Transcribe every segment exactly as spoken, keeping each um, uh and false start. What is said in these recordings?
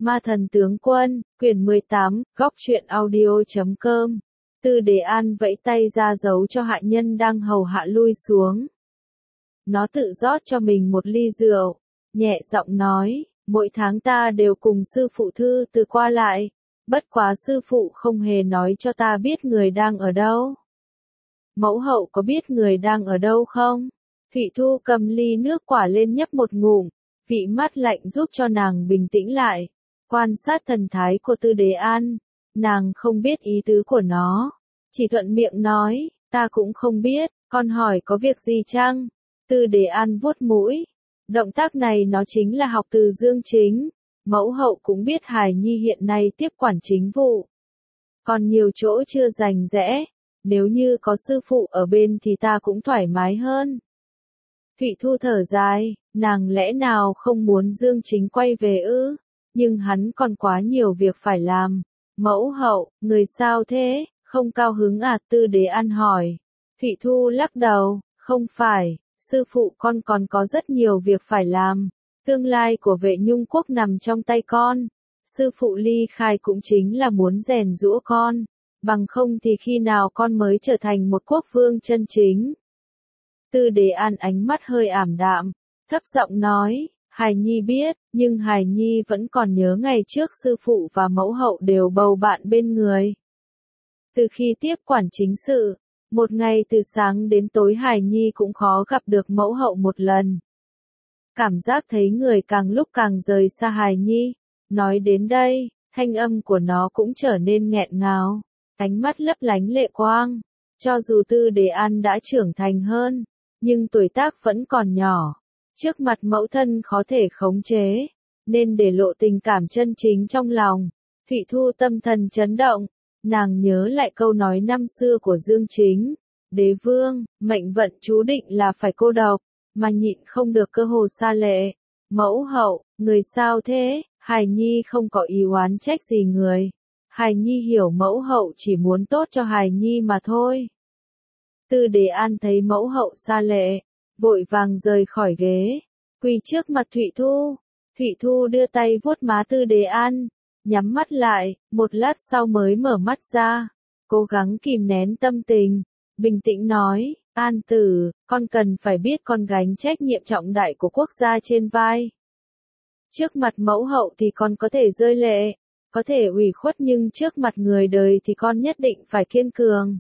Ma thần tướng quân, quyển mười tám, góc truyện audio chấm com. Tư Đề An vẫy tay ra dấu cho hạ nhân đang hầu hạ lui xuống. Nó tự rót cho mình một ly rượu, nhẹ giọng nói, mỗi tháng ta đều cùng sư phụ thư từ qua lại, bất quá sư phụ không hề nói cho ta biết người đang ở đâu. Mẫu hậu có biết người đang ở đâu không? Thụy Thu cầm ly nước quả lên nhấp một ngụm, vị mát lạnh giúp cho nàng bình tĩnh lại. Quan sát thần thái của Tư Đề An, nàng không biết ý tứ của nó, chỉ thuận miệng nói, ta cũng không biết, con hỏi có việc gì chăng? Tư Đề An vuốt mũi, động tác này nó chính là học từ Dương Chính, mẫu hậu cũng biết hài nhi hiện nay tiếp quản chính vụ. Còn nhiều chỗ chưa rành rẽ, nếu như có sư phụ ở bên thì ta cũng thoải mái hơn. Thụy Thu thở dài, nàng lẽ nào không muốn Dương Chính quay về ư? Nhưng hắn còn quá nhiều việc phải làm. Mẫu hậu, người sao thế, không cao hứng à? Tư Đề An hỏi. Thụy Thu lắc đầu, không phải, sư phụ con còn có rất nhiều việc phải làm. Tương lai của Vệ Nhung Quốc nằm trong tay con. Sư phụ ly khai cũng chính là muốn rèn giũa con. Bằng không thì khi nào con mới trở thành một quốc vương chân chính. Tư Đề An ánh mắt hơi ảm đạm, thấp giọng nói, hài nhi biết, nhưng hài nhi vẫn còn nhớ ngày trước sư phụ và mẫu hậu đều bầu bạn bên người. Từ khi tiếp quản chính sự, một ngày từ sáng đến tối hài nhi cũng khó gặp được mẫu hậu một lần. Cảm giác thấy người càng lúc càng rời xa hài nhi. Nói đến đây, thanh âm của nó cũng trở nên nghẹn ngào, ánh mắt lấp lánh lệ quang. Cho dù Tư Đề An đã trưởng thành hơn, nhưng tuổi tác vẫn còn nhỏ. Trước mặt mẫu thân khó thể khống chế, nên để lộ tình cảm chân chính trong lòng. Thụy Thu tâm thần chấn động, nàng nhớ lại câu nói năm xưa của Dương Chính. Đế vương, mệnh vận chú định là phải cô độc, mà nhịn không được cơ hồ xa lệ. Mẫu hậu, người sao thế? Hài nhi không có ý oán trách gì người. Hài nhi hiểu mẫu hậu chỉ muốn tốt cho hài nhi mà thôi. Tư Đề An thấy mẫu hậu xa lệ, vội vàng rời khỏi ghế, quỳ trước mặt Thụy Thu. Thụy Thu đưa tay vuốt má Tư Đề An, nhắm mắt lại, một lát sau mới mở mắt ra, cố gắng kìm nén tâm tình, bình tĩnh nói, An tử, con cần phải biết con gánh trách nhiệm trọng đại của quốc gia trên vai. Trước mặt mẫu hậu thì con có thể rơi lệ, có thể ủy khuất nhưng trước mặt người đời thì con nhất định phải kiên cường.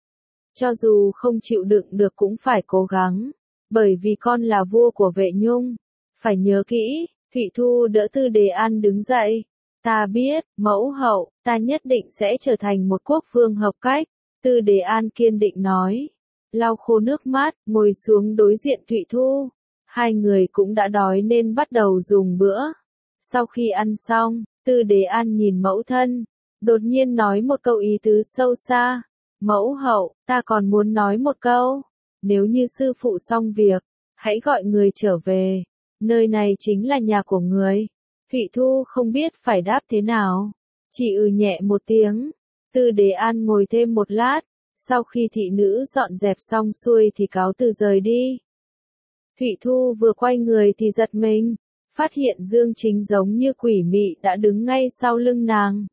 Cho dù không chịu đựng được cũng phải cố gắng, bởi vì con là vua của Vệ Nhung. Phải nhớ kỹ. Thụy Thu đỡ Tư Đề An đứng dậy. Ta biết, mẫu hậu, ta nhất định sẽ trở thành một quốc vương hợp cách. Tư Đề An kiên định nói. Lau khô nước mắt, ngồi xuống đối diện Thụy Thu. Hai người cũng đã đói nên bắt đầu dùng bữa. Sau khi ăn xong, Tư Đề An nhìn mẫu thân, đột nhiên nói một câu ý tứ sâu xa. Mẫu hậu, ta còn muốn nói một câu. Nếu như sư phụ xong việc, hãy gọi người trở về. Nơi này chính là nhà của người. Thụy Thu không biết phải đáp thế nào. Chỉ ừ nhẹ một tiếng. Tư Đề An ngồi thêm một lát. Sau khi thị nữ dọn dẹp xong xuôi thì cáo từ rời đi. Thụy Thu vừa quay người thì giật mình. Phát hiện Dương Chính giống như quỷ mị đã đứng ngay sau lưng nàng.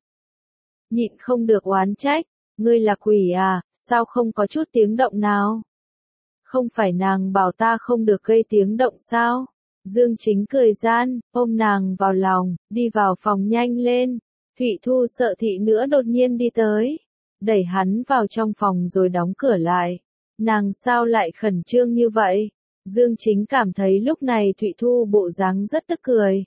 Nhịn không được oán trách. Ngươi là quỷ à, sao không có chút tiếng động nào? Không phải nàng bảo ta không được gây tiếng động sao? Dương Chính cười gian, ôm nàng vào lòng, đi vào phòng nhanh lên. Thụy Thu sợ thị nữa đột nhiên đi tới, đẩy hắn vào trong phòng rồi đóng cửa lại. Nàng sao lại khẩn trương như vậy? Dương Chính cảm thấy lúc này Thụy Thu bộ dáng rất tức cười.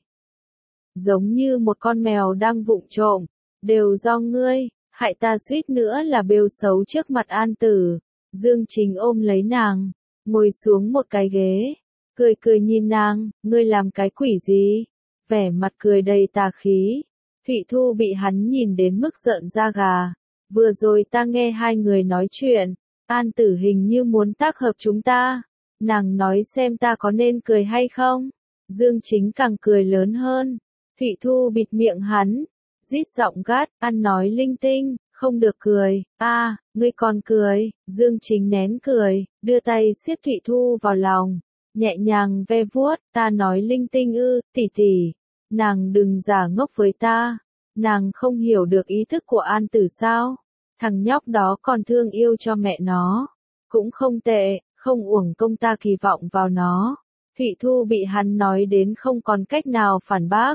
Giống như một con mèo đang vụng trộm, đều do ngươi. Hại ta suýt nữa là bêu xấu trước mặt An tử. Dương Chính ôm lấy nàng, ngồi xuống một cái ghế, cười cười nhìn nàng, ngươi làm cái quỷ gì? Vẻ mặt cười đầy tà khí. Thụy Thu bị hắn nhìn đến mức giận da gà. Vừa rồi ta nghe hai người nói chuyện, An tử hình như muốn tác hợp chúng ta. Nàng nói xem ta có nên cười hay không? Dương Chính càng cười lớn hơn. Thụy Thu bịt miệng hắn. Rít giọng gắt, ăn nói linh tinh, không được cười, a, à, ngươi còn cười. Dương Chính nén cười, đưa tay siết Thụy Thu vào lòng, nhẹ nhàng ve vuốt, ta nói linh tinh ư, tỷ tỷ, nàng đừng giả ngốc với ta. Nàng không hiểu được ý thức của An Tử sao? Thằng nhóc đó còn thương yêu cho mẹ nó. Cũng không tệ, không uổng công ta kỳ vọng vào nó. Thụy Thu bị hắn nói đến không còn cách nào phản bác.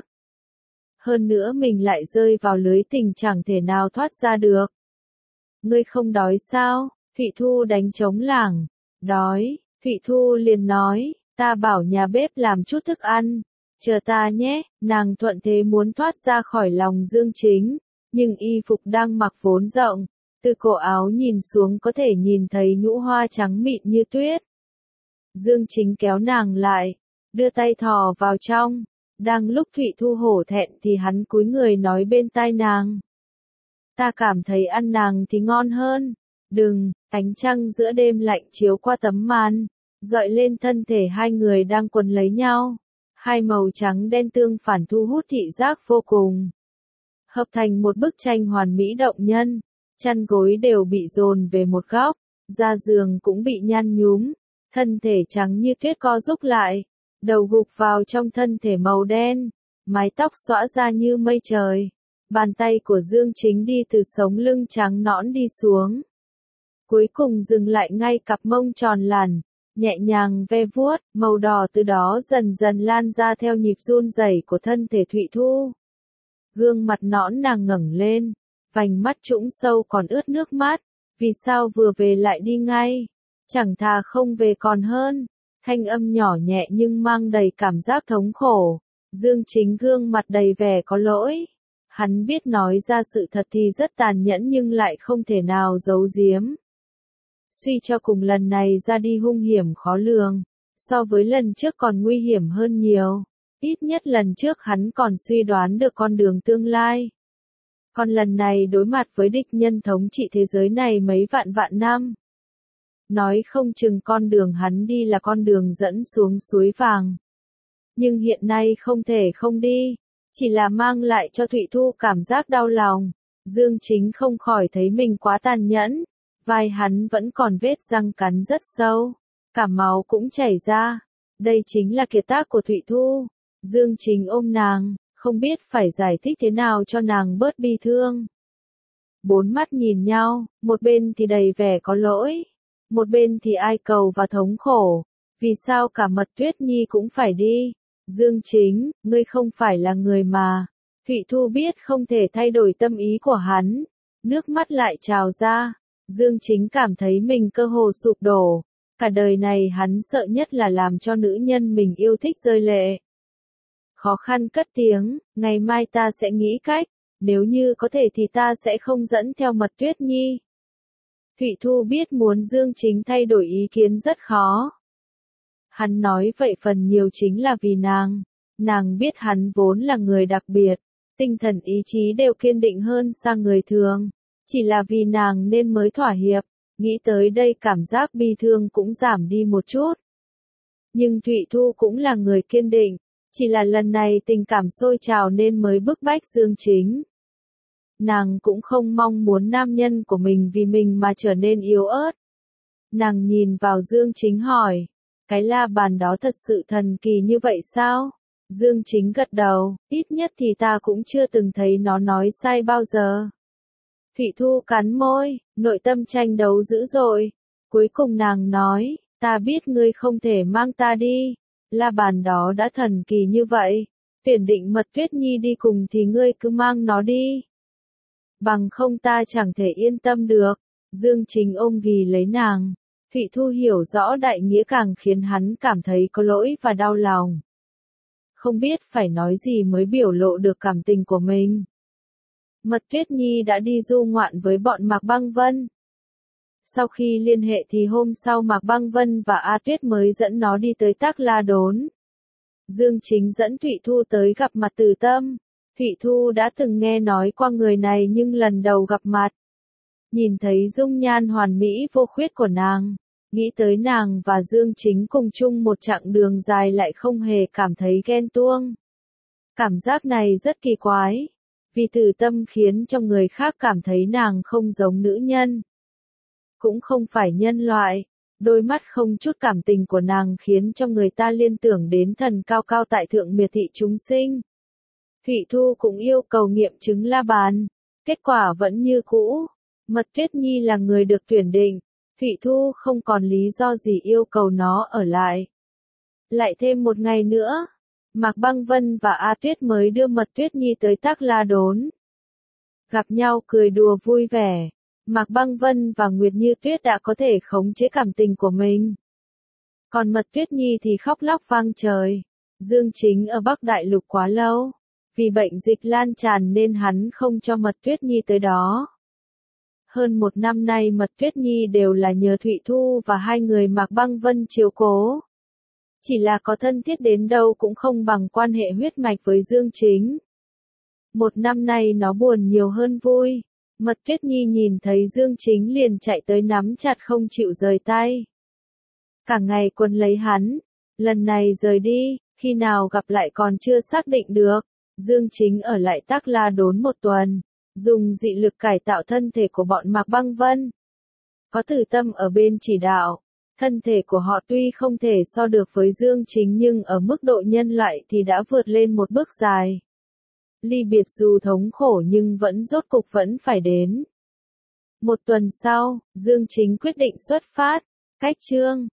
Hơn nữa mình lại rơi vào lưới tình chẳng thể nào thoát ra được. Ngươi không đói sao? Thụy Thu đánh trống lảng. Đói, Thụy Thu liền nói, ta bảo nhà bếp làm chút thức ăn. Chờ ta nhé, nàng thuận thế muốn thoát ra khỏi lòng Dương Chính, nhưng y phục đang mặc vốn rộng, từ cổ áo nhìn xuống có thể nhìn thấy nhũ hoa trắng mịn như tuyết. Dương Chính kéo nàng lại, đưa tay thò vào trong, đang lúc Thụy Thu hổ thẹn thì hắn cúi người nói bên tai nàng. Ta cảm thấy ăn nàng thì ngon hơn. Đừng, ánh trăng giữa đêm lạnh chiếu qua tấm màn, dọi lên thân thể hai người đang quấn lấy nhau. Hai màu trắng đen tương phản thu hút thị giác vô cùng. Hợp thành một bức tranh hoàn mỹ động nhân. Chăn gối đều bị dồn về một góc, da giường cũng bị nhăn nhúm. Thân thể trắng như tuyết co rúm lại, đầu gục vào trong thân thể màu đen, mái tóc xõa ra như mây trời. Bàn tay của Dương Chính đi từ sống lưng trắng nõn đi xuống. Cuối cùng dừng lại ngay cặp mông tròn lẳn, nhẹ nhàng ve vuốt, màu đỏ từ đó dần dần lan ra theo nhịp run rẩy của thân thể Thụy Thu. Gương mặt nõn nàng ngẩng lên, vành mắt trũng sâu còn ướt nước mắt, vì sao vừa về lại đi ngay, chẳng thà không về còn hơn. Thanh âm nhỏ nhẹ nhưng mang đầy cảm giác thống khổ. Dương Chính gương mặt đầy vẻ có lỗi. Hắn biết nói ra sự thật thì rất tàn nhẫn nhưng lại không thể nào giấu giếm. Suy cho cùng lần này ra đi hung hiểm khó lường, so với lần trước còn nguy hiểm hơn nhiều. Ít nhất lần trước hắn còn suy đoán được con đường tương lai. Còn lần này đối mặt với địch nhân thống trị thế giới này mấy vạn vạn năm. Nói không chừng con đường hắn đi là con đường dẫn xuống suối vàng. Nhưng hiện nay không thể không đi, chỉ là mang lại cho Thụy Thu cảm giác đau lòng. Dương Chính không khỏi thấy mình quá tàn nhẫn. Vai hắn vẫn còn vết răng cắn rất sâu, cả máu cũng chảy ra. Đây chính là kiệt tác của Thụy Thu. Dương Chính ôm nàng, không biết phải giải thích thế nào cho nàng bớt bi thương. Bốn mắt nhìn nhau, một bên thì đầy vẻ có lỗi, một bên thì ai cầu và thống khổ. Vì sao cả Mật Tuyết Nhi cũng phải đi? Dương Chính, ngươi không phải là người mà. Thụy Thu biết không thể thay đổi tâm ý của hắn. Nước mắt lại trào ra. Dương Chính cảm thấy mình cơ hồ sụp đổ. Cả đời này hắn sợ nhất là làm cho nữ nhân mình yêu thích rơi lệ. Khó khăn cất tiếng, ngày mai ta sẽ nghĩ cách, nếu như có thể thì ta sẽ không dẫn theo Mật Tuyết Nhi. Thụy Thu biết muốn Dương Chính thay đổi ý kiến rất khó. Hắn nói vậy phần nhiều chính là vì nàng. Nàng biết hắn vốn là người đặc biệt, tinh thần ý chí đều kiên định hơn xa người thường. Chỉ là vì nàng nên mới thỏa hiệp, nghĩ tới đây cảm giác bi thương cũng giảm đi một chút. Nhưng Thụy Thu cũng là người kiên định, chỉ là lần này tình cảm sôi trào nên mới bức bách Dương Chính. Nàng cũng không mong muốn nam nhân của mình vì mình mà trở nên yếu ớt. Nàng nhìn vào Dương Chính hỏi, cái la bàn đó thật sự thần kỳ như vậy sao? Dương Chính gật đầu, ít nhất thì ta cũng chưa từng thấy nó nói sai bao giờ. Thụy Thu cắn môi, nội tâm tranh đấu dữ dội. Cuối cùng nàng nói, ta biết ngươi không thể mang ta đi. La bàn đó đã thần kỳ như vậy. Tuyển định Mật Tuyết Nhi đi cùng thì ngươi cứ mang nó đi. Bằng không ta chẳng thể yên tâm được. Dương Chính ôm ghì lấy nàng. Thụy Thu hiểu rõ đại nghĩa càng khiến hắn cảm thấy có lỗi và đau lòng. Không biết phải nói gì mới biểu lộ được cảm tình của mình. Mật Tuyết Nhi đã đi du ngoạn với bọn Mạc Băng Vân. Sau khi liên hệ thì hôm sau Mạc Băng Vân và A Tuyết mới dẫn nó đi tới Tác La Đốn. Dương Chính dẫn Thụy Thu tới gặp mặt Từ Tâm. Thụy Thu đã từng nghe nói qua người này nhưng lần đầu gặp mặt. Nhìn thấy dung nhan hoàn mỹ vô khuyết của nàng, nghĩ tới nàng và Dương Chính cùng chung một chặng đường dài lại không hề cảm thấy ghen tuông. Cảm giác này rất kỳ quái. Vì Từ Tâm khiến cho người khác cảm thấy nàng không giống nữ nhân. Cũng không phải nhân loại. Đôi mắt không chút cảm tình của nàng khiến cho người ta liên tưởng đến thần cao cao tại thượng miệt thị chúng sinh. Thụy Thu cũng yêu cầu nghiệm chứng la bàn. Kết quả vẫn như cũ. Mật Tuyết Nhi là người được tuyển định. Thụy Thu không còn lý do gì yêu cầu nó ở lại. Lại thêm một ngày nữa, Mạc Băng Vân và A Tuyết mới đưa Mật Tuyết Nhi tới Tắc La Đốn. Gặp nhau cười đùa vui vẻ, Mạc Băng Vân và Nguyệt Như Tuyết đã có thể khống chế cảm tình của mình. Còn Mật Tuyết Nhi thì khóc lóc vang trời. Dương Chính ở Bắc Đại Lục quá lâu, vì bệnh dịch lan tràn nên hắn không cho Mật Tuyết Nhi tới đó. Hơn một năm nay Mật Tuyết Nhi đều là nhờ Thụy Thu và hai người Mạc Băng Vân chiếu cố. Chỉ là có thân thiết đến đâu cũng không bằng quan hệ huyết mạch với Dương Chính. Một năm nay nó buồn nhiều hơn vui. Mật Tuyết Nhi nhìn thấy Dương Chính liền chạy tới nắm chặt không chịu rời tay. Cả ngày quấn lấy hắn. Lần này rời đi, khi nào gặp lại còn chưa xác định được. Dương Chính ở lại Tắc La Đốn một tuần. Dùng dị lực cải tạo thân thể của bọn Mạc Băng Vân. Có Tử Tâm ở bên chỉ đạo. Thân thể của họ tuy không thể so được với Dương Chính nhưng ở mức độ nhân loại thì đã vượt lên một bước dài. Ly biệt dù thống khổ nhưng vẫn rốt cục vẫn phải đến. Một tuần sau, Dương Chính quyết định xuất phát. Cách chương